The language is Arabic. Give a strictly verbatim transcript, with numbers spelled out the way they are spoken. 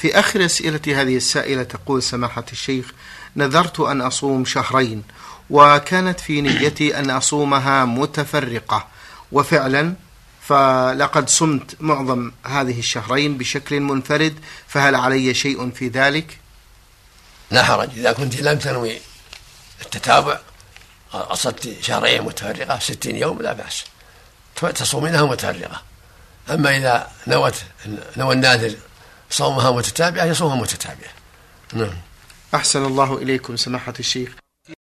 في آخر أسئلة هذه السائلة تقول: سماحة الشيخ، نذرت أن أصوم شهرين وكانت في نيتي أن أصومها متفرقة، وفعلا فلقد صمت معظم هذه الشهرين بشكل منفرد، فهل علي شيء في ذلك؟ لا حرج، إذا كنت لم تنوي التتابع أصدت شهرين متفرقة ستين يوم لا بأس تصومينها متفرقة. أما إذا نوت نوى الناذر صومها متتابعة يصومها متتابعة. نعم. أحسن الله إليكم سماحة الشيخ.